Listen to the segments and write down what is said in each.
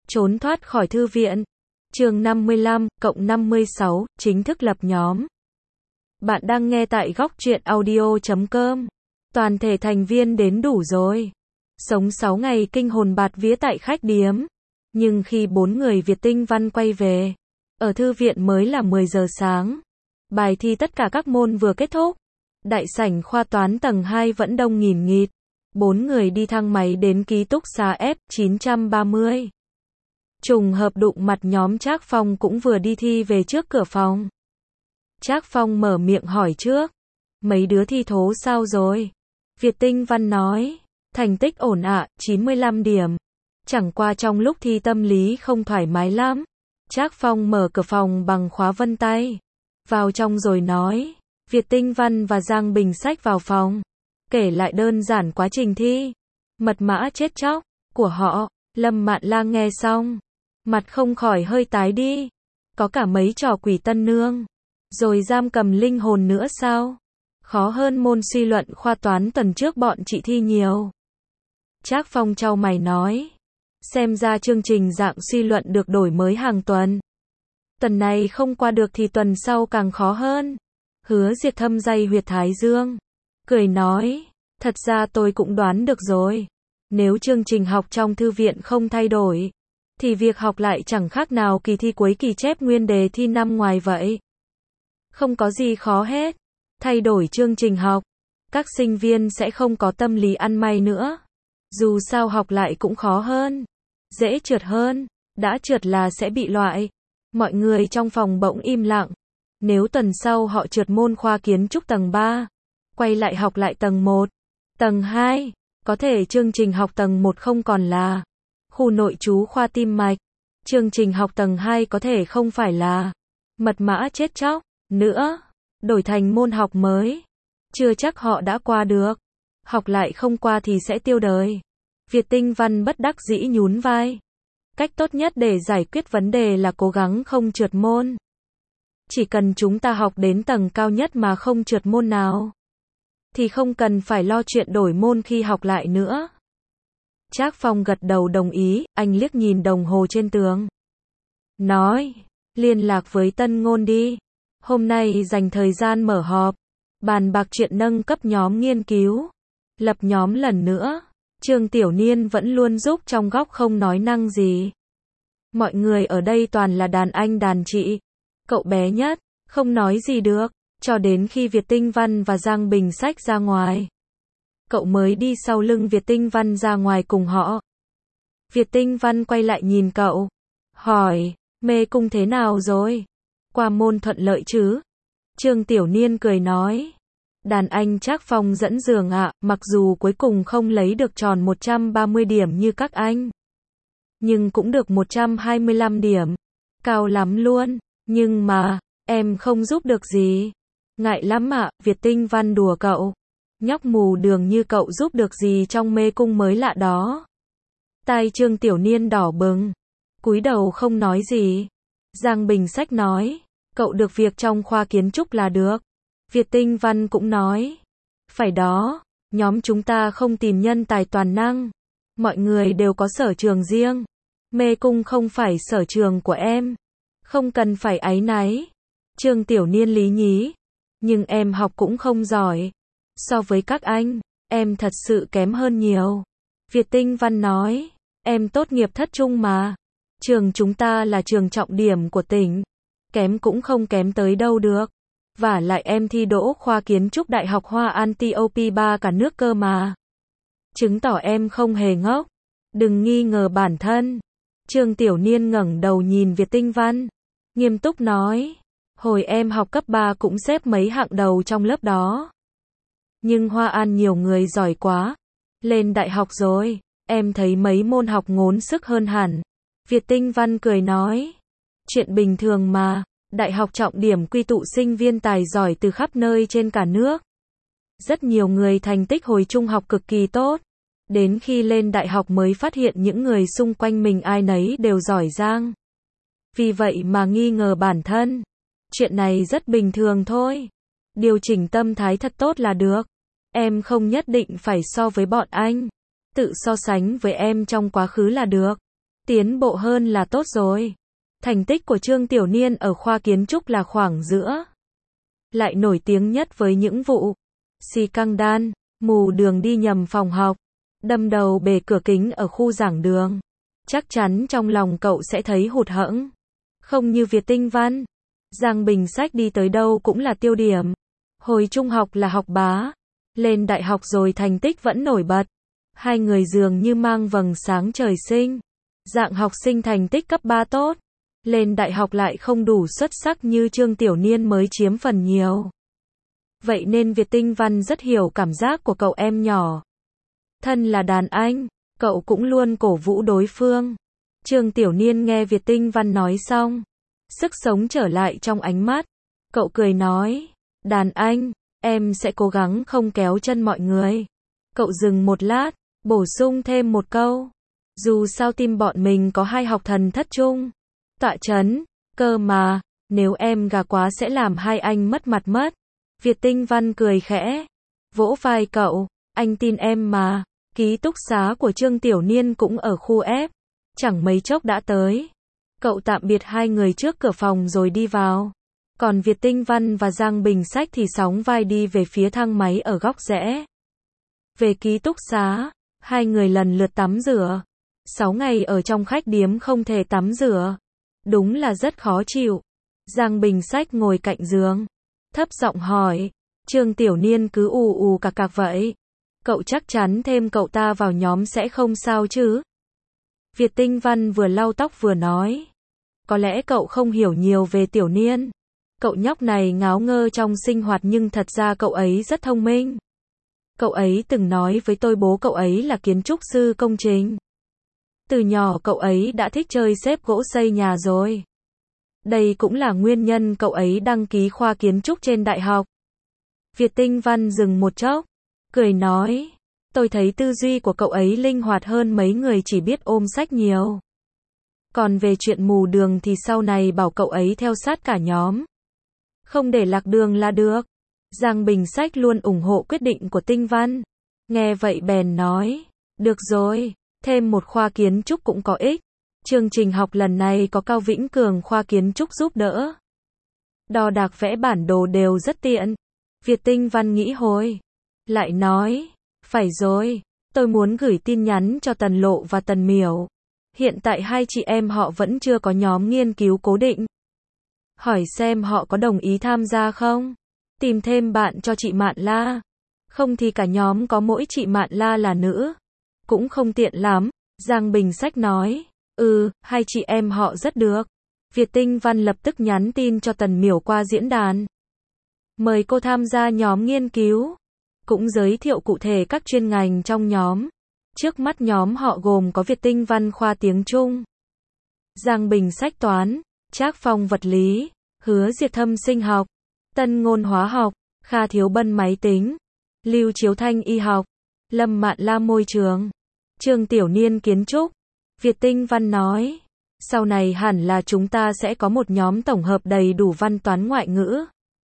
Trốn thoát khỏi thư viện. Chương 55, cộng 56, chính thức lập nhóm. Bạn đang nghe tại góc truyện audio.com. Toàn thể thành viên đến đủ rồi. Sống 6 ngày kinh hồn bạt vía tại khách điếm. Nhưng khi 4 người Việt Tinh Văn quay về, ở thư viện mới là 10 giờ sáng. Bài thi tất cả các môn vừa kết thúc. Đại sảnh khoa toán tầng 2 vẫn đông nghìn nghịt. 4 người đi thang máy đến ký túc xá F930. Trùng hợp đụng mặt nhóm Trác Phong cũng vừa đi thi về trước cửa phòng. Trác Phong mở miệng hỏi trước. Mấy đứa thi thố sao rồi? Việt Tinh Văn nói. Thành tích ổn ạ, 95 điểm. Chẳng qua trong lúc thi tâm lý không thoải mái lắm. Trác Phong mở cửa phòng bằng khóa vân tay. Vào trong rồi nói. Việt Tinh Văn và Giang Bình Sách vào phòng. Kể lại đơn giản quá trình thi. Mật mã chết chóc của họ. Lâm Mạn Lang nghe xong. Mặt không khỏi hơi tái đi. Có cả mấy trò quỷ tân nương. Rồi giam cầm linh hồn nữa sao? Khó hơn môn suy luận khoa toán tuần trước bọn chị thi nhiều. Trác Phong chau mày nói. Xem ra chương trình dạng suy luận được đổi mới hàng tuần. Tuần này không qua được thì tuần sau càng khó hơn. Hứa Diệt thâm day huyệt thái dương. Cười nói. Thật ra tôi cũng đoán được rồi. Nếu chương trình học trong thư viện không thay đổi, thì việc học lại chẳng khác nào kỳ thi cuối kỳ chép nguyên đề thi năm ngoài vậy. Không có gì khó hết. Thay đổi chương trình học, các sinh viên sẽ không có tâm lý ăn may nữa. Dù sao học lại cũng khó hơn, dễ trượt hơn, đã trượt là sẽ bị loại. Mọi người trong phòng bỗng im lặng. Nếu tuần sau họ trượt môn khoa kiến trúc tầng 3, quay lại học lại tầng 1, tầng 2, có thể chương trình học tầng 1 không còn là khu nội trú khoa tim mạch. Chương trình học tầng 2 có thể không phải là mật mã chết chóc nữa, đổi thành môn học mới. Chưa chắc họ đã qua được. Học lại không qua thì sẽ tiêu đời. Việt Tinh Văn bất đắc dĩ nhún vai. Cách tốt nhất để giải quyết vấn đề là cố gắng không trượt môn. Chỉ cần chúng ta học đến tầng cao nhất mà không trượt môn nào, thì không cần phải lo chuyện đổi môn khi học lại nữa. Trác Phong gật đầu đồng ý, anh liếc nhìn đồng hồ trên tường. Nói, liên lạc với Tân Ngôn đi. Hôm nay dành thời gian mở họp, bàn bạc chuyện nâng cấp nhóm nghiên cứu. Lập nhóm lần nữa. Trương Tiểu Niên vẫn luôn giúp trong góc không nói năng gì. Mọi người ở đây toàn là đàn anh đàn chị. Cậu bé nhất, không nói gì được, cho đến khi Việt Tinh Văn và Giang Bình Sách ra ngoài. Cậu mới đi sau lưng Việt Tinh Văn ra ngoài cùng họ. Việt Tinh Văn quay lại nhìn cậu. Hỏi, mê cung thế nào rồi? Qua môn thuận lợi chứ? Trương Tiểu Niên cười nói. Đàn anh Trác Phong dẫn giường ạ, mặc dù cuối cùng không lấy được tròn 130 điểm như các anh, nhưng cũng được 125 điểm. Cao lắm luôn. Nhưng mà, em không giúp được gì. Ngại lắm ạ, Việt Tinh Văn đùa cậu. Nhóc mù đường như cậu giúp được gì trong mê cung mới lạ đó. Tai Trương Tiểu Niên đỏ bừng, cúi đầu không nói gì. Giang Bình Sách nói, cậu được việc trong khoa kiến trúc là được. Việt Tinh Văn cũng nói, phải đó, nhóm chúng ta không tìm nhân tài toàn năng. Mọi người đều có sở trường riêng. Mê cung không phải sở trường của em. Không cần phải áy náy. Trương Tiểu Niên lý nhí. Nhưng em học cũng không giỏi. So với các anh, em thật sự kém hơn nhiều. Việt Tinh Văn nói, em tốt nghiệp thất trung mà. Trường chúng ta là trường trọng điểm của tỉnh. Kém cũng không kém tới đâu được. Vả lại em thi đỗ khoa kiến trúc Đại học Hoa Antiope 3 cả nước cơ mà. Chứng tỏ em không hề ngốc. Đừng nghi ngờ bản thân. Trương Tiểu Niên ngẩng đầu nhìn Việt Tinh Văn, nghiêm túc nói, hồi em học cấp 3 cũng xếp mấy hạng đầu trong lớp đó. Nhưng Hoa An nhiều người giỏi quá. Lên đại học rồi, em thấy mấy môn học ngốn sức hơn hẳn. Việt Tinh Văn cười nói, chuyện bình thường mà, đại học trọng điểm quy tụ sinh viên tài giỏi từ khắp nơi trên cả nước. Rất nhiều người thành tích hồi trung học cực kỳ tốt. Đến khi lên đại học mới phát hiện những người xung quanh mình ai nấy đều giỏi giang. Vì vậy mà nghi ngờ bản thân. Chuyện này rất bình thường thôi. Điều chỉnh tâm thái thật tốt là được. Em không nhất định phải so với bọn anh. Tự so sánh với em trong quá khứ là được. Tiến bộ hơn là tốt rồi. Thành tích của Trương Tiểu Niên ở khoa kiến trúc là khoảng giữa. Lại nổi tiếng nhất với những vụ xì căng đan, mù đường đi nhầm phòng học, đâm đầu bể cửa kính ở khu giảng đường. Chắc chắn trong lòng cậu sẽ thấy hụt hẫng. Không như Việt Tinh Văn. Giang Bình Sách đi tới đâu cũng là tiêu điểm. Hồi trung học là học bá. Lên đại học rồi thành tích vẫn nổi bật. Hai người dường như mang vầng sáng trời sinh. Dạng học sinh thành tích cấp 3 tốt. Lên đại học lại không đủ xuất sắc như Trương Tiểu Niên mới chiếm phần nhiều. Vậy nên Việt Tinh Văn rất hiểu cảm giác của cậu em nhỏ. Thân là đàn anh, cậu cũng luôn cổ vũ đối phương. Trương Tiểu Niên nghe Việt Tinh Văn nói xong, sức sống trở lại trong ánh mắt. Cậu cười nói, đàn anh, em sẽ cố gắng không kéo chân mọi người. Cậu dừng một lát, bổ sung thêm một câu. Dù sao team bọn mình có hai học thần thất chung. Tọa chấn, cơ mà, nếu em gà quá sẽ làm hai anh mất mặt mất. Việt Tinh Văn cười khẽ, vỗ vai cậu, anh tin em mà. Ký túc xá của Trương Tiểu Niên cũng ở khu F. Chẳng mấy chốc đã tới. Cậu tạm biệt hai người trước cửa phòng rồi đi vào. Còn Việt Tinh Văn và Giang Bình Sách thì sóng vai đi về phía thang máy ở góc rẽ. Về ký túc xá, hai người lần lượt tắm rửa. 6 ngày ở trong khách điếm không thể tắm rửa. Đúng là rất khó chịu. Giang Bình Sách ngồi cạnh giường. Thấp giọng hỏi. Trương Tiểu Niên cứ ù ù cạc cạc vậy. Cậu chắc chắn thêm cậu ta vào nhóm sẽ không sao chứ? Việt Tinh Văn vừa lau tóc vừa nói. Có lẽ cậu không hiểu nhiều về Tiểu Niên. Cậu nhóc này ngáo ngơ trong sinh hoạt nhưng thật ra cậu ấy rất thông minh. Cậu ấy từng nói với tôi bố cậu ấy là kiến trúc sư công trình. Từ nhỏ cậu ấy đã thích chơi xếp gỗ xây nhà rồi. Đây cũng là nguyên nhân cậu ấy đăng ký khoa kiến trúc trên đại học. Việt Tinh Văn dừng một chốc, cười nói, tôi thấy tư duy của cậu ấy linh hoạt hơn mấy người chỉ biết ôm sách nhiều. Còn về chuyện mù đường thì sau này bảo cậu ấy theo sát cả nhóm. Không để lạc đường là được. Giang Bình Sách luôn ủng hộ quyết định của Tinh Văn. Nghe vậy bèn nói, được rồi, thêm một khoa kiến trúc cũng có ích. Chương trình học lần này có Cao Vĩnh Cường khoa kiến trúc giúp đỡ. Đo đạc vẽ bản đồ đều rất tiện. Việt Tinh Văn nghĩ hồi. Lại nói, phải rồi, tôi muốn gửi tin nhắn cho Tần Lộ và Tần Miểu. Hiện tại hai chị em họ vẫn chưa có nhóm nghiên cứu cố định. Hỏi xem họ có đồng ý tham gia không? Tìm thêm bạn cho chị Mạn La. Không thì cả nhóm có mỗi chị Mạn La là nữ. Cũng không tiện lắm. Giang Bình Sách nói. Hai chị em họ rất được. Việt Tinh Văn lập tức nhắn tin cho Tần Miểu qua diễn đàn. Mời cô tham gia nhóm nghiên cứu. Cũng giới thiệu cụ thể các chuyên ngành trong nhóm. Trước mắt nhóm họ gồm có Việt Tinh Văn khoa tiếng Trung, Giang Bình Sách toán, Trác Phong vật lý, Hứa Diệt Thâm sinh học, Tân Ngôn hóa học, Kha Thiếu Bân máy tính, Lưu Chiếu Thanh y học, Lâm Mạn La môi trường, Trương Tiểu Niên kiến trúc. Việt Tinh Văn nói, sau này hẳn là chúng ta sẽ có một nhóm tổng hợp đầy đủ văn toán ngoại ngữ,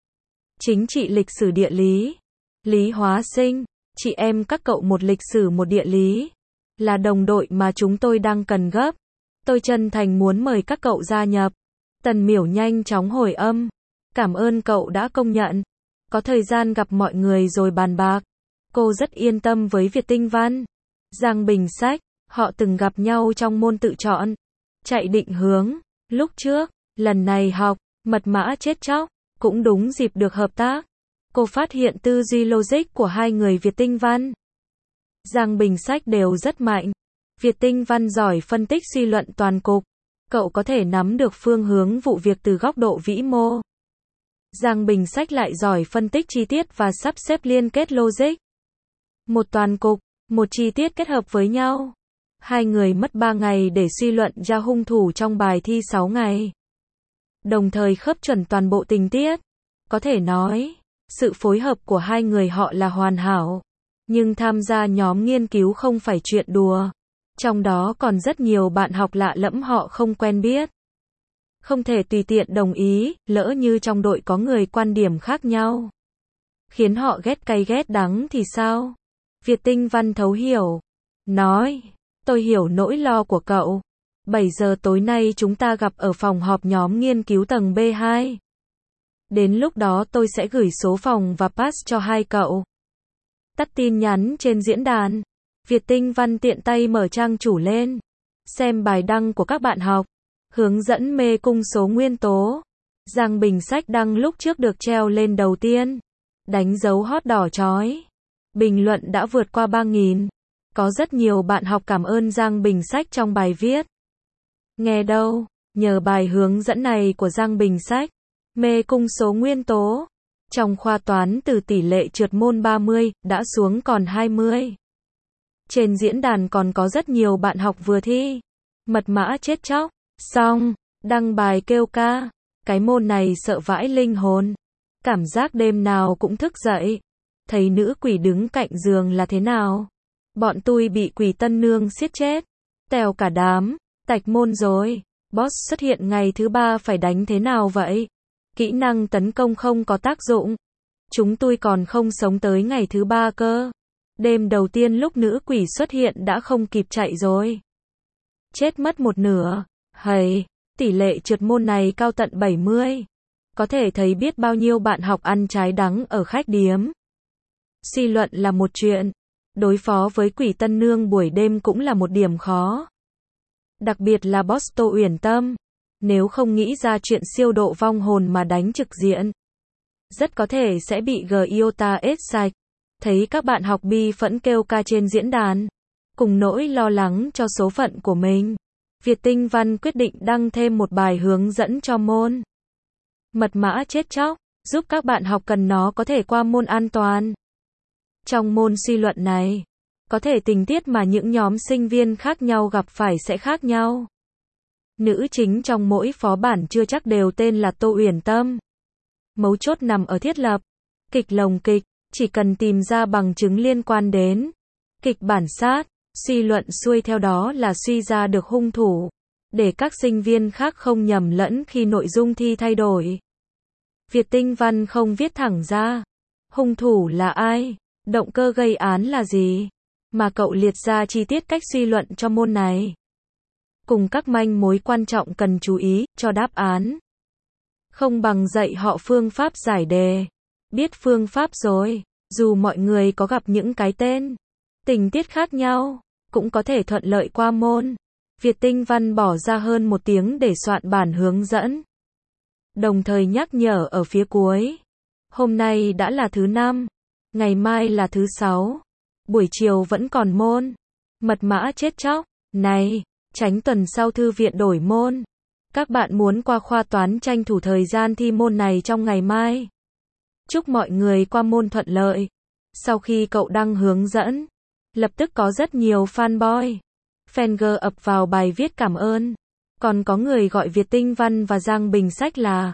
chính trị lịch sử địa lý, lý hóa sinh, chị em các cậu một lịch sử một địa lý, là đồng đội mà chúng tôi đang cần gấp. Tôi chân thành muốn mời các cậu gia nhập. Tần Miểu nhanh chóng hồi âm. Cảm ơn cậu đã công nhận. Có thời gian gặp mọi người rồi bàn bạc. Cô rất yên tâm với Việt Tinh Văn. Giang Bình Sách, họ từng gặp nhau trong môn tự chọn. Chạy định hướng. Lúc trước, lần này học, mật mã chết chóc, cũng đúng dịp được hợp tác. Cô phát hiện tư duy logic của hai người Việt Tinh Văn, Giang Bình Sách đều rất mạnh. Việt Tinh Văn giỏi phân tích suy luận toàn cục. Cậu có thể nắm được phương hướng vụ việc từ góc độ vĩ mô. Giang Bình Sách lại giỏi phân tích chi tiết và sắp xếp liên kết logic. Một toàn cục, một chi tiết kết hợp với nhau. Hai người mất 3 ngày để suy luận ra hung thủ trong bài thi 6 ngày. Đồng thời khớp chuẩn toàn bộ tình tiết. Có thể nói, sự phối hợp của hai người họ là hoàn hảo. Nhưng tham gia nhóm nghiên cứu không phải chuyện đùa. Trong đó còn rất nhiều bạn học lạ lẫm họ không quen biết. Không thể tùy tiện đồng ý, lỡ như trong đội có người quan điểm khác nhau, khiến họ ghét cay ghét đắng thì sao? Việt Tinh Văn thấu hiểu. Nói, tôi hiểu nỗi lo của cậu. 7 giờ tối nay chúng ta gặp ở phòng họp nhóm nghiên cứu tầng B2. Đến lúc đó tôi sẽ gửi số phòng và pass cho hai cậu. Tắt tin nhắn trên diễn đàn. Việt Tinh Văn tiện tay mở trang chủ lên. Xem bài đăng của các bạn học. Hướng dẫn mê cung số nguyên tố. Giang Bình sách đăng lúc trước được treo lên đầu tiên. Đánh dấu hot đỏ chói. Bình luận đã vượt qua 3.000. Có rất nhiều bạn học cảm ơn Giang Bình sách trong bài viết. Nghe đâu, nhờ bài hướng dẫn này của Giang Bình sách. Mê cung số nguyên tố. Trong khoa toán từ tỷ lệ trượt môn 30, đã xuống còn 20. Trên diễn đàn còn có rất nhiều bạn học vừa thi. Mật mã chết chóc. Xong, đăng bài kêu ca. Cái môn này sợ vãi linh hồn. Cảm giác đêm nào cũng thức dậy. Thấy nữ quỷ đứng cạnh giường là thế nào? Bọn tôi bị quỷ tân nương siết chết. Tèo cả đám. Tạch môn rồi. Boss xuất hiện ngày thứ 3 phải đánh thế nào vậy? Kỹ năng tấn công không có tác dụng. Chúng tôi còn không sống tới ngày thứ 3 cơ. Đêm đầu tiên lúc nữ quỷ xuất hiện đã không kịp chạy rồi. Chết mất một nửa. Hầy, tỷ lệ trượt môn này cao tận 70. Có thể thấy biết bao nhiêu bạn học ăn trái đắng ở khách điếm. Suy luận là một chuyện. Đối phó với quỷ tân nương buổi đêm cũng là một điểm khó. Đặc biệt là boss Tô Uyển Tâm. Nếu không nghĩ ra chuyện siêu độ vong hồn mà đánh trực diện, rất có thể sẽ bị Giota ết sạch. Thấy các bạn học bi phẫn kêu ca trên diễn đàn, cùng nỗi lo lắng cho số phận của mình, Việt Tinh Văn quyết định đăng thêm một bài hướng dẫn cho môn. Mật mã chết chóc, giúp các bạn học cần nó có thể qua môn an toàn. Trong môn suy luận này, có thể tình tiết mà những nhóm sinh viên khác nhau gặp phải sẽ khác nhau. Nữ chính trong mỗi phó bản chưa chắc đều tên là Tô Uyển Tâm. Mấu chốt nằm ở thiết lập. Kịch lồng kịch, chỉ cần tìm ra bằng chứng liên quan đến kịch bản sát, suy luận xuôi theo đó là suy ra được hung thủ, để các sinh viên khác không nhầm lẫn khi nội dung thi thay đổi. Việt Tinh Văn không viết thẳng ra hung thủ là ai, động cơ gây án là gì, mà cậu liệt ra chi tiết cách suy luận cho môn này, cùng các manh mối quan trọng cần chú ý cho đáp án. Không bằng dạy họ phương pháp giải đề. Biết phương pháp rồi, dù mọi người có gặp những cái tên, tình tiết khác nhau, cũng có thể thuận lợi qua môn. Việt Tinh Văn bỏ ra hơn 1 tiếng để soạn bản hướng dẫn. Đồng thời nhắc nhở ở phía cuối. Hôm nay đã là thứ 5, ngày mai là thứ 6. Buổi chiều vẫn còn môn. Mật mã chết chóc. Này, tránh tuần sau thư viện đổi môn. Các bạn muốn qua khoa toán tranh thủ thời gian thi môn này trong ngày mai. Chúc mọi người qua môn thuận lợi. Sau khi cậu đăng hướng dẫn, lập tức có rất nhiều fanboy, fangirl ập vào bài viết cảm ơn. Còn có người gọi Việt Tinh Văn và Giang Bình sách là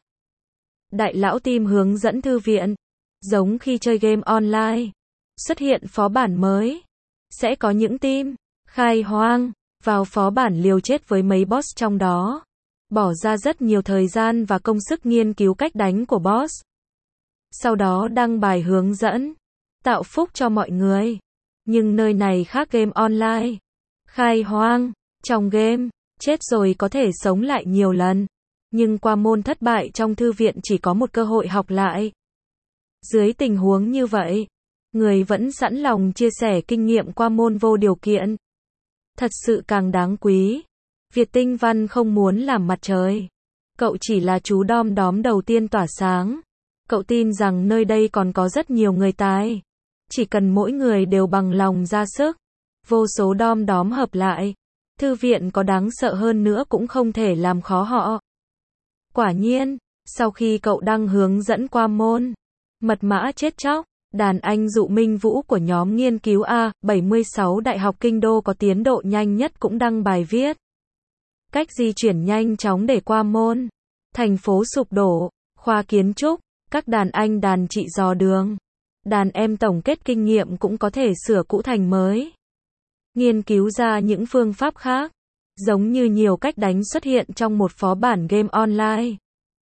đại lão team hướng dẫn thư viện. Giống khi chơi game online, xuất hiện phó bản mới, sẽ có những team khai hoang vào phó bản liều chết với mấy boss trong đó, bỏ ra rất nhiều thời gian và công sức nghiên cứu cách đánh của boss. Sau đó đăng bài hướng dẫn, tạo phúc cho mọi người. Nhưng nơi này khác game online. Khai hoang, trong game, chết rồi có thể sống lại nhiều lần. Nhưng qua môn thất bại trong thư viện chỉ có một cơ hội học lại. Dưới tình huống như vậy, người vẫn sẵn lòng chia sẻ kinh nghiệm qua môn vô điều kiện. Thật sự càng đáng quý. Việt Tinh Văn không muốn làm mặt trời. Cậu chỉ là chú đom đóm đầu tiên tỏa sáng. Cậu tin rằng nơi đây còn có rất nhiều người tài. Chỉ cần mỗi người đều bằng lòng ra sức, vô số đom đóm hợp lại, thư viện có đáng sợ hơn nữa cũng không thể làm khó họ. Quả nhiên, sau khi cậu đăng hướng dẫn qua môn, mật mã chết chóc, đàn anh Dụ Minh Vũ của nhóm nghiên cứu A76 Đại học Kinh Đô có tiến độ nhanh nhất cũng đăng bài viết. Cách di chuyển nhanh chóng để qua môn. Thành phố sụp đổ, khoa kiến trúc, các đàn anh đàn chị dò đường. Đàn em tổng kết kinh nghiệm cũng có thể sửa cũ thành mới. Nghiên cứu ra những phương pháp khác, giống như nhiều cách đánh xuất hiện trong một phó bản game online.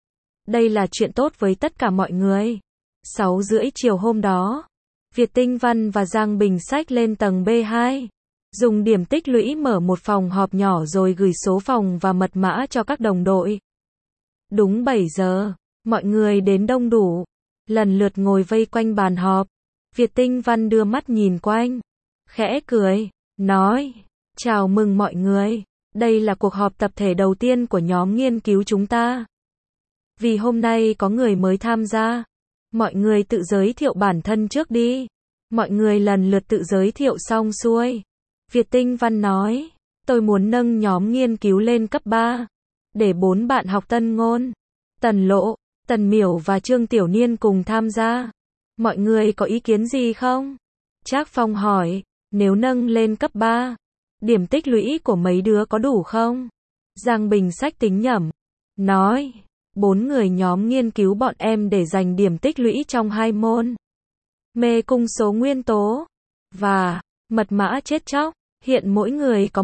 Đây là chuyện tốt với tất cả mọi người. 6:30 chiều hôm đó, Việt Tinh Văn và Giang Bình sách lên tầng B2. Dùng điểm tích lũy mở một phòng họp nhỏ rồi gửi số phòng và mật mã cho các đồng đội. Đúng 7 giờ, mọi người đến đông đủ, lần lượt ngồi vây quanh bàn họp. Việt Tinh Văn đưa mắt nhìn quanh, khẽ cười, nói, chào mừng mọi người, đây là cuộc họp tập thể đầu tiên của nhóm nghiên cứu chúng ta. Vì hôm nay có người mới tham gia, mọi người tự giới thiệu bản thân trước đi. Mọi người lần lượt tự giới thiệu xong xuôi. Việt Tinh Văn nói, tôi muốn nâng nhóm nghiên cứu lên cấp 3, để 4 bạn học Tân Ngôn, Tần Lộ, Tần Miểu và Trương Tiểu Niên cùng tham gia. Mọi người có ý kiến gì không? Trác Phong hỏi, nếu nâng lên cấp 3, điểm tích lũy của mấy đứa có đủ không? Giang Bình Sách tính nhẩm, nói, 4 người nhóm nghiên cứu bọn em để dành điểm tích lũy trong 2 môn. Mê cung số nguyên tố và mật mã chết chóc, hiện mỗi người có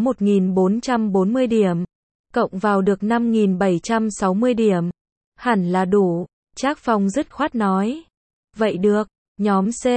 1.440 điểm, cộng vào được 5.760 điểm. Hẳn là đủ, Trác Phong dứt khoát nói. Vậy được, nhóm C,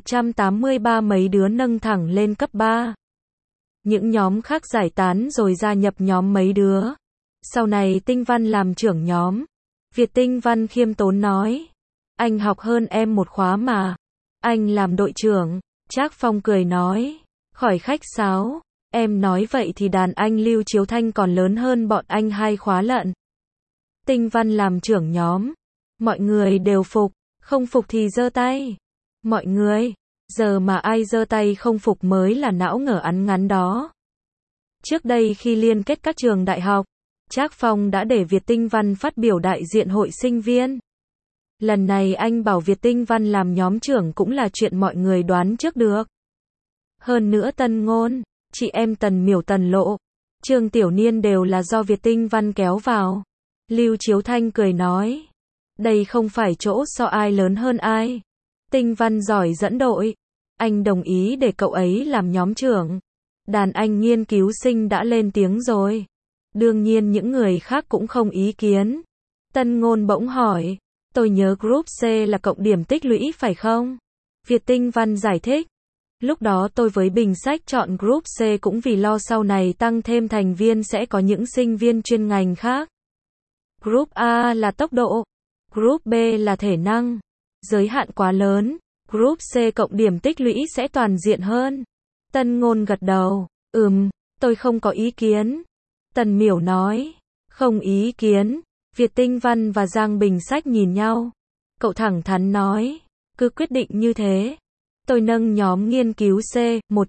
183 mấy đứa nâng thẳng lên cấp 3. Những nhóm khác giải tán rồi gia nhập nhóm mấy đứa. Sau này Tinh Văn làm trưởng nhóm. Việt Tinh Văn khiêm tốn nói. Anh học hơn em một khóa mà. Anh làm đội trưởng. Trác Phong cười nói. Khỏi khách sáo. Em nói vậy thì đàn anh Lưu Chiếu Thanh còn lớn hơn bọn anh 2 khóa lận. Tinh Văn làm trưởng nhóm. Mọi người đều phục. Không phục thì giơ tay. Mọi người. Giờ mà ai giơ tay không phục mới là não ngở ăn ngắn đó. Trước đây khi liên kết các trường đại học, Trác Phong đã để Việt Tinh Văn phát biểu đại diện hội sinh viên. Lần này anh bảo Việt Tinh Văn làm nhóm trưởng cũng là chuyện mọi người đoán trước được. Hơn nữa Tân Ngôn, chị em Tần Miểu Tần Lộ, Trương Tiểu Niên đều là do Việt Tinh Văn kéo vào. Lưu Chiếu Thanh cười nói. Đây không phải chỗ so ai lớn hơn ai. Tinh Văn giỏi dẫn đội. Anh đồng ý để cậu ấy làm nhóm trưởng. Đàn anh nghiên cứu sinh đã lên tiếng rồi. Đương nhiên những người khác cũng không ý kiến. Tân Ngôn bỗng hỏi. Tôi nhớ group C là cộng điểm tích lũy phải không? Việt Tinh Văn giải thích. Lúc đó tôi với Bình Sách chọn group C cũng vì lo sau này tăng thêm thành viên sẽ có những sinh viên chuyên ngành khác. Group A là tốc độ. Group B là thể năng. Giới hạn quá lớn. Group C cộng điểm tích lũy sẽ toàn diện hơn. Tân Ngôn gật đầu. Tôi không có ý kiến. Tần Miểu nói. Không ý kiến. Việt Tinh Văn và Giang Bình Sách nhìn nhau. Cậu thẳng thắn nói. Cứ quyết định như thế. Tôi nâng nhóm nghiên cứu C,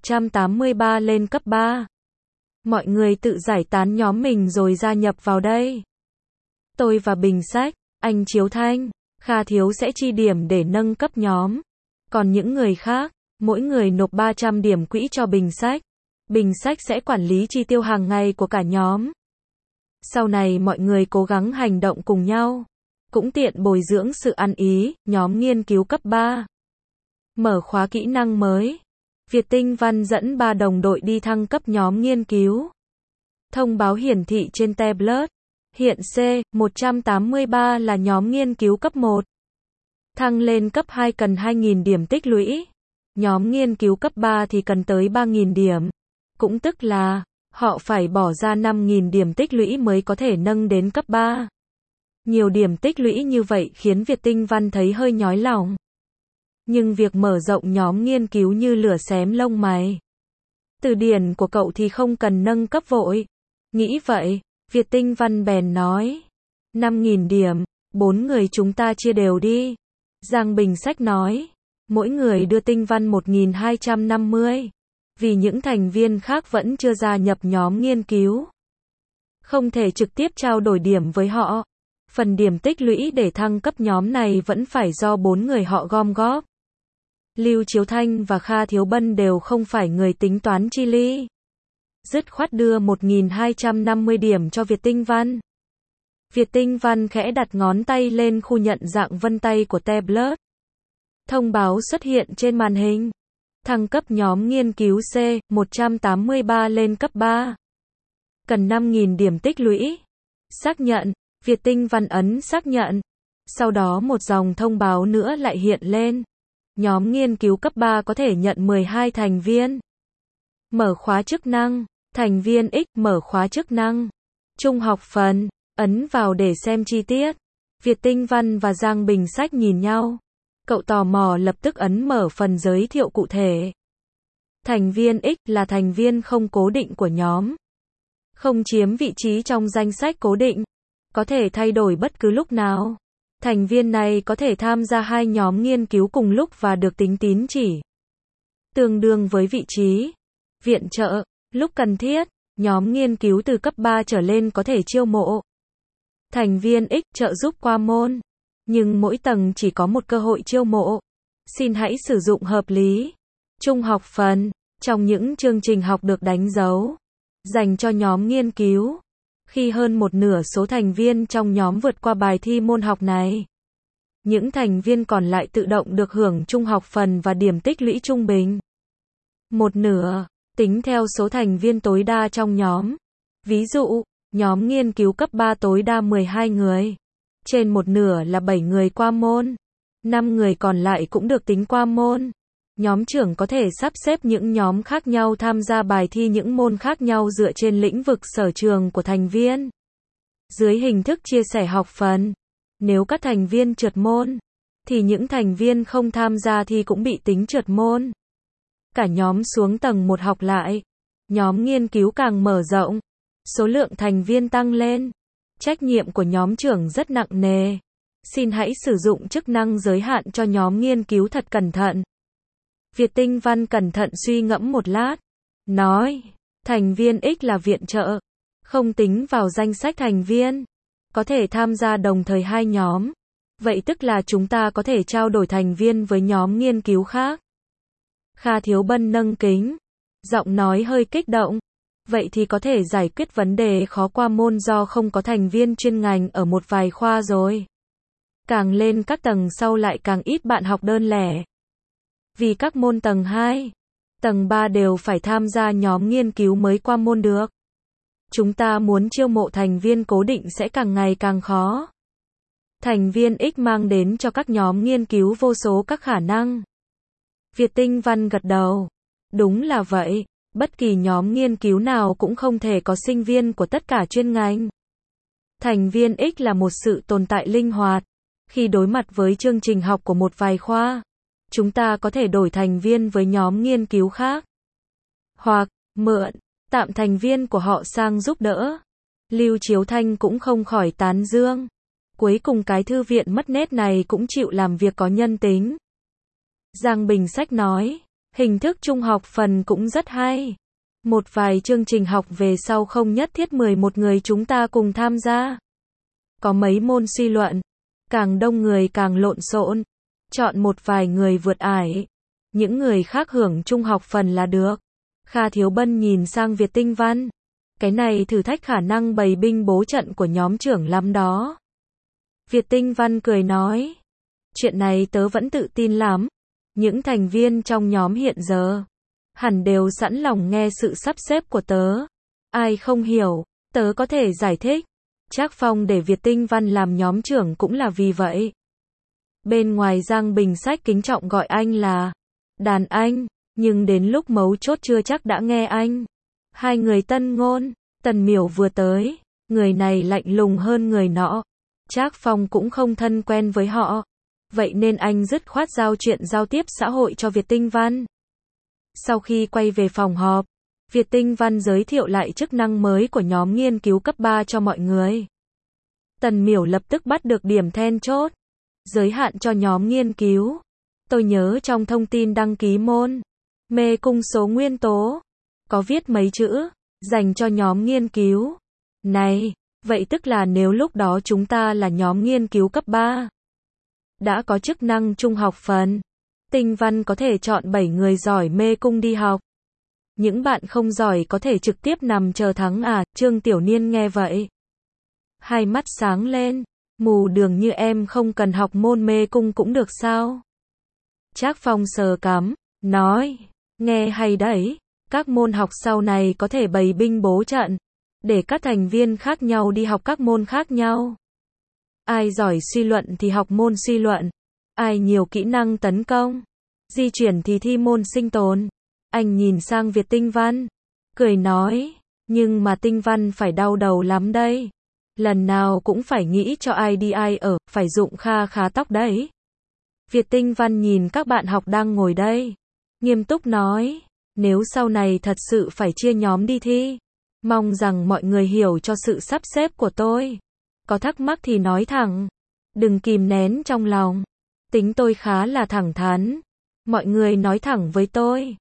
183 lên cấp 3. Mọi người tự giải tán nhóm mình rồi gia nhập vào đây. Tôi và Bình Sách, anh Chiếu Thanh, Kha Thiếu sẽ chi điểm để nâng cấp nhóm. Còn những người khác, mỗi người nộp 300 điểm quỹ cho Bình Sách. Bình Sách sẽ quản lý chi tiêu hàng ngày của cả nhóm. Sau này mọi người cố gắng hành động cùng nhau. Cũng tiện bồi dưỡng sự ăn ý, nhóm nghiên cứu cấp 3. Mở khóa kỹ năng mới. Việt Tinh Văn dẫn 3 đồng đội đi thăng cấp nhóm nghiên cứu. Thông báo hiển thị trên tablet. Hiện C, 183 là nhóm nghiên cứu cấp 1. Thăng lên cấp 2 cần 2.000 điểm tích lũy. Nhóm nghiên cứu cấp 3 thì cần tới 3.000 điểm. Cũng tức là, họ phải bỏ ra 5.000 điểm tích lũy mới có thể nâng đến cấp 3. Nhiều điểm tích lũy như vậy khiến Việt Tinh Văn thấy hơi nhói lòng. Nhưng việc mở rộng nhóm nghiên cứu như lửa xém lông mày. Từ điển của cậu thì không cần nâng cấp vội. Nghĩ vậy, Việt Tinh Văn bèn nói. 5.000 điểm, 4 người chúng ta chia đều đi. Giang Bình Sách nói. Mỗi người đưa Tinh Văn 1.250. Vì những thành viên khác vẫn chưa gia nhập nhóm nghiên cứu. Không thể trực tiếp trao đổi điểm với họ. Phần điểm tích lũy để thăng cấp nhóm này vẫn phải do 4 người họ gom góp. Lưu Chiếu Thanh và Kha Thiếu Bân đều không phải người tính toán chi li. Dứt khoát đưa 1.250 điểm cho Việt Tinh Văn. Việt Tinh Văn khẽ đặt ngón tay lên khu nhận dạng vân tay của tablet. Thông báo xuất hiện trên màn hình. Thăng cấp nhóm nghiên cứu C, 183 lên cấp 3. Cần 5.000 điểm tích lũy. Xác nhận. Việt Tinh Văn ấn xác nhận. Sau đó một dòng thông báo nữa lại hiện lên. Nhóm nghiên cứu cấp 3 có thể nhận 12 thành viên. Mở khóa chức năng. Thành viên X mở khóa chức năng. Trung học phần. Ấn vào để xem chi tiết. Việt Tinh Văn và Giang Bình Sách nhìn nhau. Cậu tò mò lập tức ấn mở phần giới thiệu cụ thể. Thành viên X là thành viên không cố định của nhóm. Không chiếm vị trí trong danh sách cố định. Có thể thay đổi bất cứ lúc nào. Thành viên này có thể tham gia 2 nhóm nghiên cứu cùng lúc và được tính tín chỉ. Tương đương với vị trí viện trợ. Lúc cần thiết, nhóm nghiên cứu từ cấp 3 trở lên có thể chiêu mộ. Thành viên X trợ giúp qua môn. Nhưng mỗi tầng chỉ có một cơ hội chiêu mộ. Xin hãy sử dụng hợp lý. Trung học phần. Trong những chương trình học được đánh dấu dành cho nhóm nghiên cứu, khi hơn một nửa số thành viên trong nhóm vượt qua bài thi môn học này, những thành viên còn lại tự động được hưởng trung học phần và điểm tích lũy trung bình. Một nửa, tính theo số thành viên tối đa trong nhóm. Ví dụ, nhóm nghiên cứu cấp 3 tối đa 12 người. Trên một nửa là 7 người qua môn. 5 người còn lại cũng được tính qua môn. Nhóm trưởng có thể sắp xếp những nhóm khác nhau tham gia bài thi những môn khác nhau dựa trên lĩnh vực sở trường của thành viên. Dưới hình thức chia sẻ học phần, nếu các thành viên trượt môn, thì những thành viên không tham gia thi cũng bị tính trượt môn. Cả nhóm xuống tầng 1 học lại. Nhóm nghiên cứu càng mở rộng, số lượng thành viên tăng lên. Trách nhiệm của nhóm trưởng rất nặng nề. Xin hãy sử dụng chức năng giới hạn cho nhóm nghiên cứu thật cẩn thận. Việt Tinh Văn cẩn thận suy ngẫm một lát. Nói, thành viên X là viện trợ. Không tính vào danh sách thành viên. Có thể tham gia đồng thời 2 nhóm. Vậy tức là chúng ta có thể trao đổi thành viên với nhóm nghiên cứu khác. Kha Thiếu Bân nâng kính. Giọng nói hơi kích động. Vậy thì có thể giải quyết vấn đề khó qua môn do không có thành viên chuyên ngành ở một vài khoa rồi. Càng lên các tầng sau lại càng ít bạn học đơn lẻ. Vì các môn tầng 2, tầng 3 đều phải tham gia nhóm nghiên cứu mới qua môn được. Chúng ta muốn chiêu mộ thành viên cố định sẽ càng ngày càng khó. Thành viên X mang đến cho các nhóm nghiên cứu vô số các khả năng. Việt Tinh Văn gật đầu. Đúng là vậy, bất kỳ nhóm nghiên cứu nào cũng không thể có sinh viên của tất cả chuyên ngành. Thành viên X là một sự tồn tại linh hoạt. Khi đối mặt với chương trình học của một vài khoa, chúng ta có thể đổi thành viên với nhóm nghiên cứu khác. Hoặc, mượn, tạm thành viên của họ sang giúp đỡ. Lưu Chiếu Thanh cũng không khỏi tán dương. Cuối cùng cái thư viện mất nét này cũng chịu làm việc có nhân tính. Giang Bình Sách nói, hình thức trung học phần cũng rất hay. Một vài chương trình học về sau không nhất thiết 11 người chúng ta cùng tham gia. Có mấy môn suy luận, càng đông người càng lộn xộn. Chọn một vài người vượt ải. Những người khác hưởng trung học phần là được. Kha Thiếu Bân nhìn sang Việt Tinh Văn. Cái này thử thách khả năng bày binh bố trận của nhóm trưởng lắm đó. Việt Tinh Văn cười nói. Chuyện này tớ vẫn tự tin lắm. Những thành viên trong nhóm hiện giờ hẳn đều sẵn lòng nghe sự sắp xếp của tớ. Ai không hiểu, tớ có thể giải thích. Trác Phong để Việt Tinh Văn làm nhóm trưởng cũng là vì vậy. Bên ngoài Giang Bình Sách kính trọng gọi anh là đàn anh, nhưng đến lúc mấu chốt chưa chắc đã nghe anh. 2 người tân ngôn, Tần Miểu vừa tới, người này lạnh lùng hơn người nọ. Trác Phong cũng không thân quen với họ. Vậy nên anh dứt khoát giao chuyện giao tiếp xã hội cho Việt Tinh Văn. Sau khi quay về phòng họp, Việt Tinh Văn giới thiệu lại chức năng mới của nhóm nghiên cứu cấp 3 cho mọi người. Tần Miểu lập tức bắt được điểm then chốt. Giới hạn cho nhóm nghiên cứu. Tôi nhớ trong thông tin đăng ký môn mê cung số nguyên tố có viết mấy chữ dành cho nhóm nghiên cứu. Này, vậy tức là nếu lúc đó chúng ta là nhóm nghiên cứu cấp 3, đã có chức năng trung học phần, Tinh Văn có thể chọn 7 người giỏi mê cung đi học. Những bạn không giỏi có thể trực tiếp nằm chờ thắng à? Trương Tiểu Niên nghe vậy, hai mắt sáng lên. Mù đường như em không cần học môn mê cung cũng được sao? Trác Phong sờ cằm, nói, nghe hay đấy, các môn học sau này có thể bày binh bố trận, để các thành viên khác nhau đi học các môn khác nhau. Ai giỏi suy luận thì học môn suy luận, ai nhiều kỹ năng tấn công, di chuyển thì thi môn sinh tồn. Anh nhìn sang Việt Tinh Văn, cười nói, nhưng mà Tinh Văn phải đau đầu lắm đây. Lần nào cũng phải nghĩ cho ai đi ai ở, phải dụng kha khá tóc đấy. Việt Tinh Văn nhìn các bạn học đang ngồi đây, nghiêm túc nói, nếu sau này thật sự phải chia nhóm đi thi, mong rằng mọi người hiểu cho sự sắp xếp của tôi. Có thắc mắc thì nói thẳng, đừng kìm nén trong lòng. Tính tôi khá là thẳng thắn. Mọi người nói thẳng với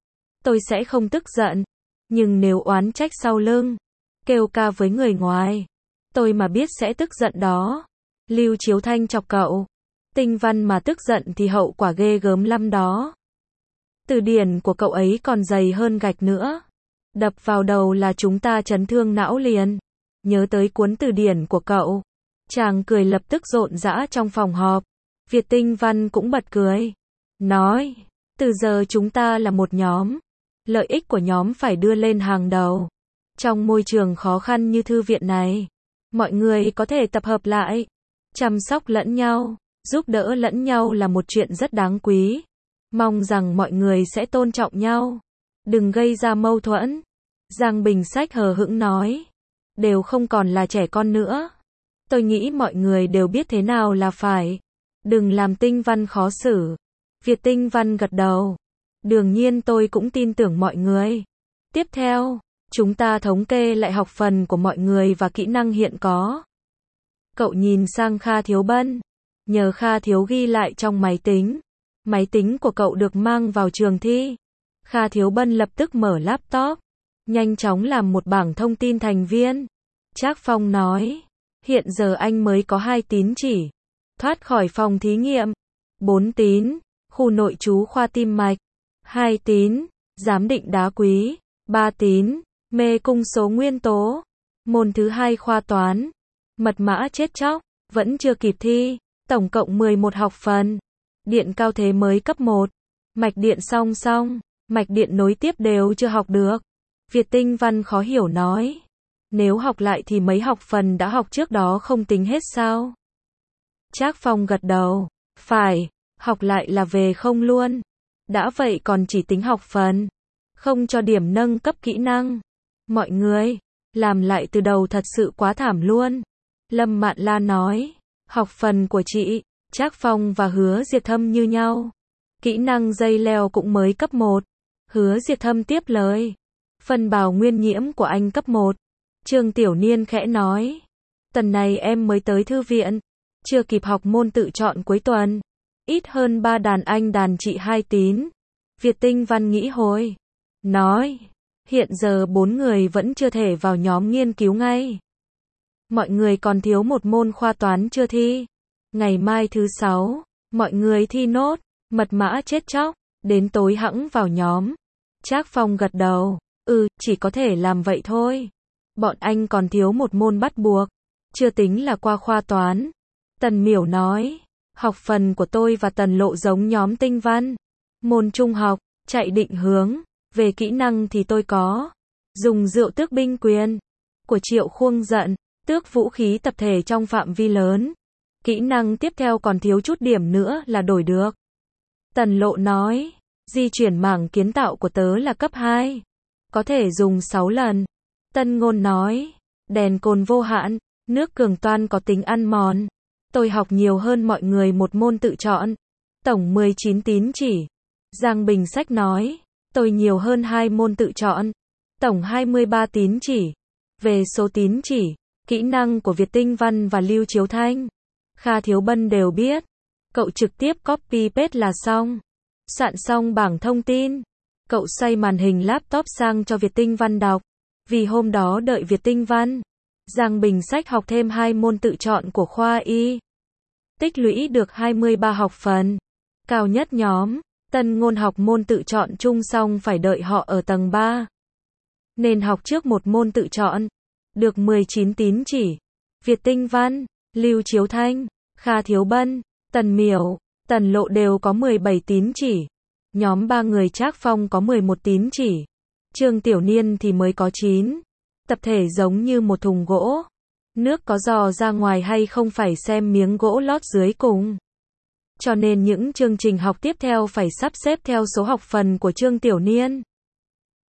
tôi sẽ không tức giận. Nhưng nếu oán trách sau lưng, kêu ca với người ngoài, tôi mà biết sẽ tức giận đó. Lưu Chiếu Thanh chọc cậu. Tinh Văn mà tức giận thì hậu quả ghê gớm lắm đó. Từ điển của cậu ấy còn dày hơn gạch nữa. Đập vào đầu là chúng ta chấn thương não liền. Nhớ tới cuốn từ điển của cậu. Chàng cười lập tức rộn rã trong phòng họp. Việt Tinh Văn cũng bật cười. Nói, từ giờ chúng ta là một nhóm. Lợi ích của nhóm phải đưa lên hàng đầu. Trong môi trường khó khăn như thư viện này, mọi người có thể tập hợp lại, chăm sóc lẫn nhau, giúp đỡ lẫn nhau là một chuyện rất đáng quý. Mong rằng mọi người sẽ tôn trọng nhau, đừng gây ra mâu thuẫn. Giang Bình Sách hờ hững nói, đều không còn là trẻ con nữa. Tôi nghĩ mọi người đều biết thế nào là phải. Đừng làm Tinh Văn khó xử. Việt Tinh Văn gật đầu. Đương nhiên tôi cũng tin tưởng mọi người. Tiếp theo, chúng ta thống kê lại học phần của mọi người và kỹ năng hiện có. Cậu nhìn sang Kha Thiếu Bân. Nhờ Kha Thiếu ghi lại trong máy tính. Máy tính của cậu được mang vào trường thi. Kha Thiếu Bân lập tức mở laptop. Nhanh chóng làm một bảng thông tin thành viên. Trác Phong nói. Hiện giờ anh mới có 2 tín chỉ. Thoát khỏi phòng thí nghiệm. 4 tín. Khu nội trú khoa tim mạch. 2 tín. Giám định đá quý. 3 tín. Mê cung số nguyên tố. Môn thứ 2 khoa toán. Mật mã chết chóc. Vẫn chưa kịp thi. Tổng cộng 11 học phần. Điện cao thế mới cấp 1. Mạch điện song song. Mạch điện nối tiếp đều chưa học được. Việt Tinh Văn khó hiểu nói. Nếu học lại thì mấy học phần đã học trước đó không tính hết sao? Trác Phong gật đầu. Phải, học lại là về không luôn. Đã vậy còn chỉ tính học phần. Không cho điểm nâng cấp kỹ năng. Mọi người, làm lại từ đầu thật sự quá thảm luôn. Lâm Mạn La nói. Học phần của chị, Trác Phong và Hứa Diệt Thâm như nhau. Kỹ năng dây leo cũng mới cấp 1. Hứa Diệt Thâm tiếp lời. Phần bào nguyên nhiễm của anh cấp 1. Trương Tiểu Niên khẽ nói. Tuần này em mới tới thư viện. Chưa kịp học môn tự chọn cuối tuần. Ít hơn 3 đàn anh đàn chị 2 tín. Việt Tinh Văn nghĩ hồi. Nói. Hiện giờ 4 người vẫn chưa thể vào nhóm nghiên cứu ngay. Mọi người còn thiếu một môn khoa toán chưa thi. Ngày mai thứ 6, mọi người thi nốt. Mật mã chết chóc. Đến tối hẵng vào nhóm. Trác Phong gật đầu. Chỉ có thể làm vậy thôi. Bọn anh còn thiếu một môn bắt buộc. Chưa tính là qua khoa toán. Tần Miểu nói. Học phần của tôi và Tần Lộ giống nhóm Tinh Văn. Môn trung học, chạy định hướng. Về kỹ năng thì tôi có. Dùng rượu tước binh quyền. Của Triệu Khuông Giận. Tước vũ khí tập thể trong phạm vi lớn. Kỹ năng tiếp theo còn thiếu chút điểm nữa là đổi được. Tần Lộ nói. Di chuyển mảng kiến tạo của tớ là cấp 2. Có thể dùng 6 lần. Tân Ngôn nói. Đèn cồn vô hạn. Nước cường toan có tính ăn mòn. Tôi học nhiều hơn mọi người một môn tự chọn. Tổng 19 tín chỉ. Giang Bình Sách nói. Tôi nhiều hơn 2 môn tự chọn. Tổng 23 tín chỉ. Về số tín chỉ, kỹ năng của Việt Tinh Văn và Lưu Chiếu Thanh, Kha Thiếu Bân đều biết. Cậu trực tiếp copy paste là xong. Soạn xong bảng thông tin. Cậu xoay màn hình laptop sang cho Việt Tinh Văn đọc. Vì hôm đó đợi Việt Tinh Văn, Giang Bình Sách học thêm 2 môn tự chọn của khoa Y. Tích lũy được 23 học phần. Cao nhất nhóm, Tân Ngôn học môn tự chọn chung xong phải đợi họ ở tầng 3. Nên học trước một môn tự chọn. Được 19 tín chỉ. Việt Tinh Văn, Lưu Chiếu Thanh, Kha Thiếu Bân, Tần Miểu, Tần Lộ đều có 17 tín chỉ. Nhóm 3 người Trác Phong có 11 tín chỉ. Trương Tiểu Niên thì mới có 9. Tập thể giống như một thùng gỗ. Nước có dò ra ngoài hay không phải xem miếng gỗ lót dưới cùng. Cho nên những chương trình học tiếp theo phải sắp xếp theo số học phần của Trương Tiểu Niên.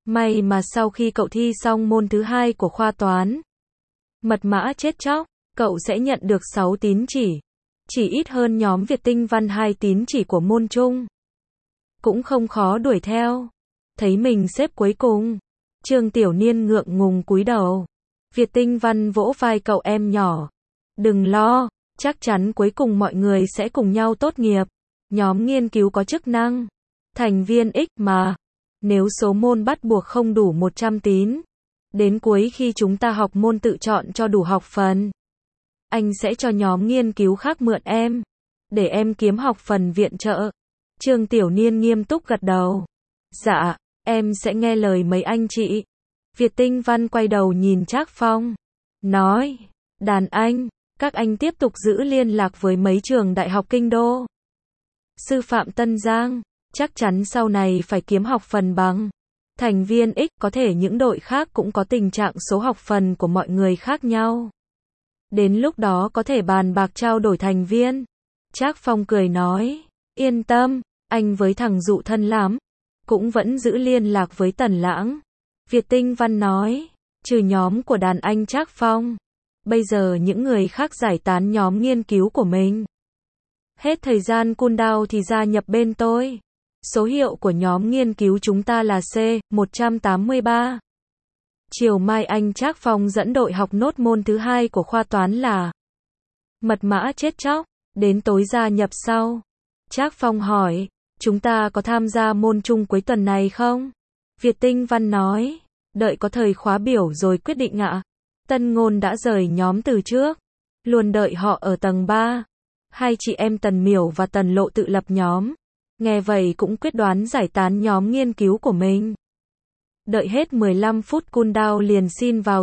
May mà sau khi cậu thi xong môn thứ 2 của khoa toán, mật mã chết chóc, cậu sẽ nhận được 6 tín chỉ ít hơn nhóm Việt Tinh Văn 2 tín chỉ của môn chung. Cũng không khó đuổi theo. Thấy mình xếp cuối cùng, Trương Tiểu Niên ngượng ngùng cúi đầu. Việt Tinh Văn vỗ vai cậu: em nhỏ, đừng lo, chắc chắn cuối cùng mọi người sẽ cùng nhau tốt nghiệp. Nhóm nghiên cứu có chức năng thành viên X mà. Nếu số môn bắt buộc không đủ 100 tín, đến cuối khi chúng ta học môn tự chọn cho đủ học phần, anh sẽ cho nhóm nghiên cứu khác mượn em, để em kiếm học phần viện trợ. Trương Tiểu Niên nghiêm túc gật đầu. Dạ, em sẽ nghe lời mấy anh chị. Việt Tinh Văn quay đầu nhìn Trác Phong, nói, đàn anh, các anh tiếp tục giữ liên lạc với mấy trường đại học kinh đô. Sư phạm Tân Giang, chắc chắn sau này phải kiếm học phần bằng. Thành viên X có thể những đội khác cũng có tình trạng số học phần của mọi người khác nhau. Đến lúc đó có thể bàn bạc trao đổi thành viên. Trác Phong cười nói, yên tâm, anh với thằng Dụ thân lắm, cũng vẫn giữ liên lạc với Tần Lãng. Việt Tinh Văn nói, trừ nhóm của đàn anh Trác Phong, bây giờ những người khác giải tán nhóm nghiên cứu của mình. Hết thời gian cool down thì gia nhập bên tôi. Số hiệu của nhóm nghiên cứu chúng ta là C183. Chiều mai anh Trác Phong dẫn đội học nốt môn thứ 2 của khoa toán là mật mã chết chóc, đến tối gia nhập sau. Trác Phong hỏi, chúng ta có tham gia môn chung cuối tuần này không? Việt Tinh Văn nói, đợi có thời khóa biểu rồi quyết định ạ. Tân Ngôn đã rời nhóm từ trước, luôn đợi họ ở tầng 3. Hai chị em Tần Miểu và Tần Lộ tự lập nhóm. Nghe vậy cũng quyết đoán giải tán nhóm nghiên cứu của mình. Đợi hết 15 phút cool down liền xin vào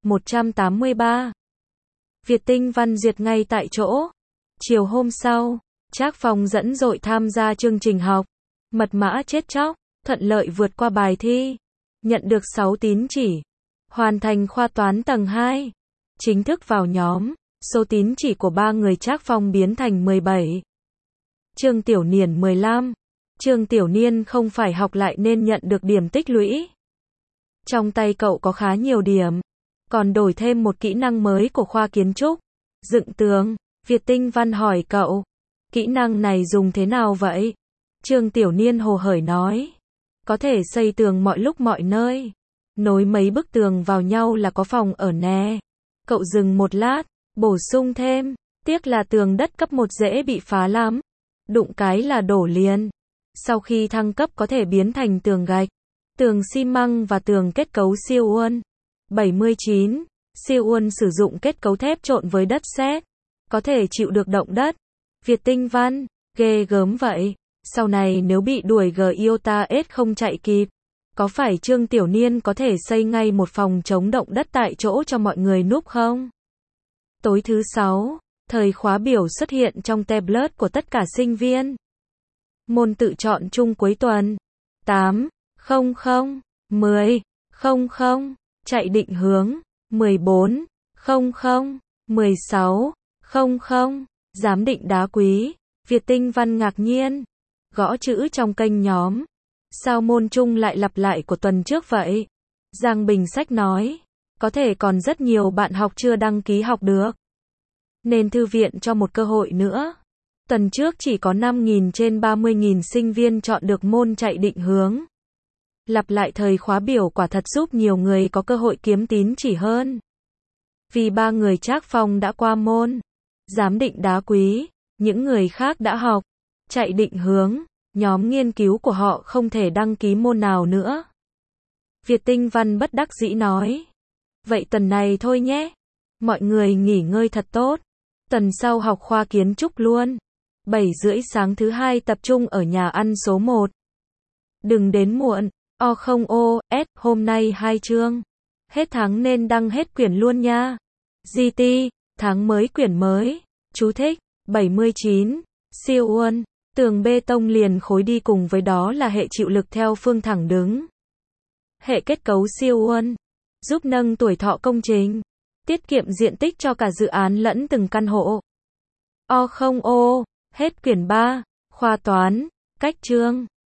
C183. Việt Tinh Văn duyệt ngay tại chỗ. Chiều hôm sau, Trác Phong dẫn đội tham gia chương trình học mật mã chết chóc, thuận lợi vượt qua bài thi, nhận được 6 tín chỉ, hoàn thành khoa toán tầng 2, chính thức vào nhóm. Số tín chỉ của 3 người Trác Phong biến thành 17. Trương Tiểu Niên 15. Trương Tiểu Niên không phải học lại nên nhận được điểm tích lũy. Trong tay cậu có khá nhiều điểm, còn đổi thêm một kỹ năng mới của khoa kiến trúc, dựng tường. Việt Tinh Văn hỏi cậu, kỹ năng này dùng thế nào vậy? Trương Tiểu Niên hồ hởi nói, có thể xây tường mọi lúc mọi nơi, nối mấy bức tường vào nhau là có phòng ở nè. Cậu dừng một lát, bổ sung thêm, tiếc là tường đất cấp 1 dễ bị phá lắm, đụng cái là đổ liền. Sau khi thăng cấp có thể biến thành tường gạch, tường xi măng và tường kết cấu siêu uốn. 79. Siêu uốn sử dụng kết cấu thép trộn với đất sét, có thể chịu được động đất. Việt Tinh Văn, ghê gớm vậy. Sau này nếu bị đuổi Iota S không chạy kịp, có phải Trương Tiểu Niên có thể xây ngay một phòng chống động đất tại chỗ cho mọi người núp không? Tối thứ 6, thời khóa biểu xuất hiện trong tablet của tất cả sinh viên. Môn tự chọn chung cuối tuần. 8, 00, 10, 00, chạy định hướng. 14, 00, 16, 00, giám định đá quý. Việt Tinh Văn ngạc nhiên, gõ chữ trong kênh nhóm. Sao môn chung lại lặp lại của tuần trước vậy? Giang Bình Sách nói, có thể còn rất nhiều bạn học chưa đăng ký học được, nên thư viện cho một cơ hội nữa. Tuần trước chỉ có 5.000 trên 30.000 sinh viên chọn được môn chạy định hướng. Lặp lại thời khóa biểu quả thật giúp nhiều người có cơ hội kiếm tín chỉ hơn. Vì 3 người Trác Phong đã qua môn giám định đá quý, những người khác đã học chạy định hướng, nhóm nghiên cứu của họ không thể đăng ký môn nào nữa. Việt Tinh Văn bất đắc dĩ nói, vậy tuần này thôi nhé, mọi người nghỉ ngơi thật tốt, tuần sau học khoa kiến trúc luôn. 7:30 sáng thứ 2 tập trung ở nhà ăn số 1. Đừng đến muộn. O0OS, hôm nay 2 chương. Hết tháng nên đăng hết quyển luôn nha. GT, tháng mới quyển mới. Chú thích, 79. Siêu uốn, tường bê tông liền khối đi cùng với đó là hệ chịu lực theo phương thẳng đứng. Hệ kết cấu siêu uốn, giúp nâng tuổi thọ công trình, tiết kiệm diện tích cho cả dự án lẫn từng căn hộ. O0O, hết quyển 3, khoa toán, cách chương.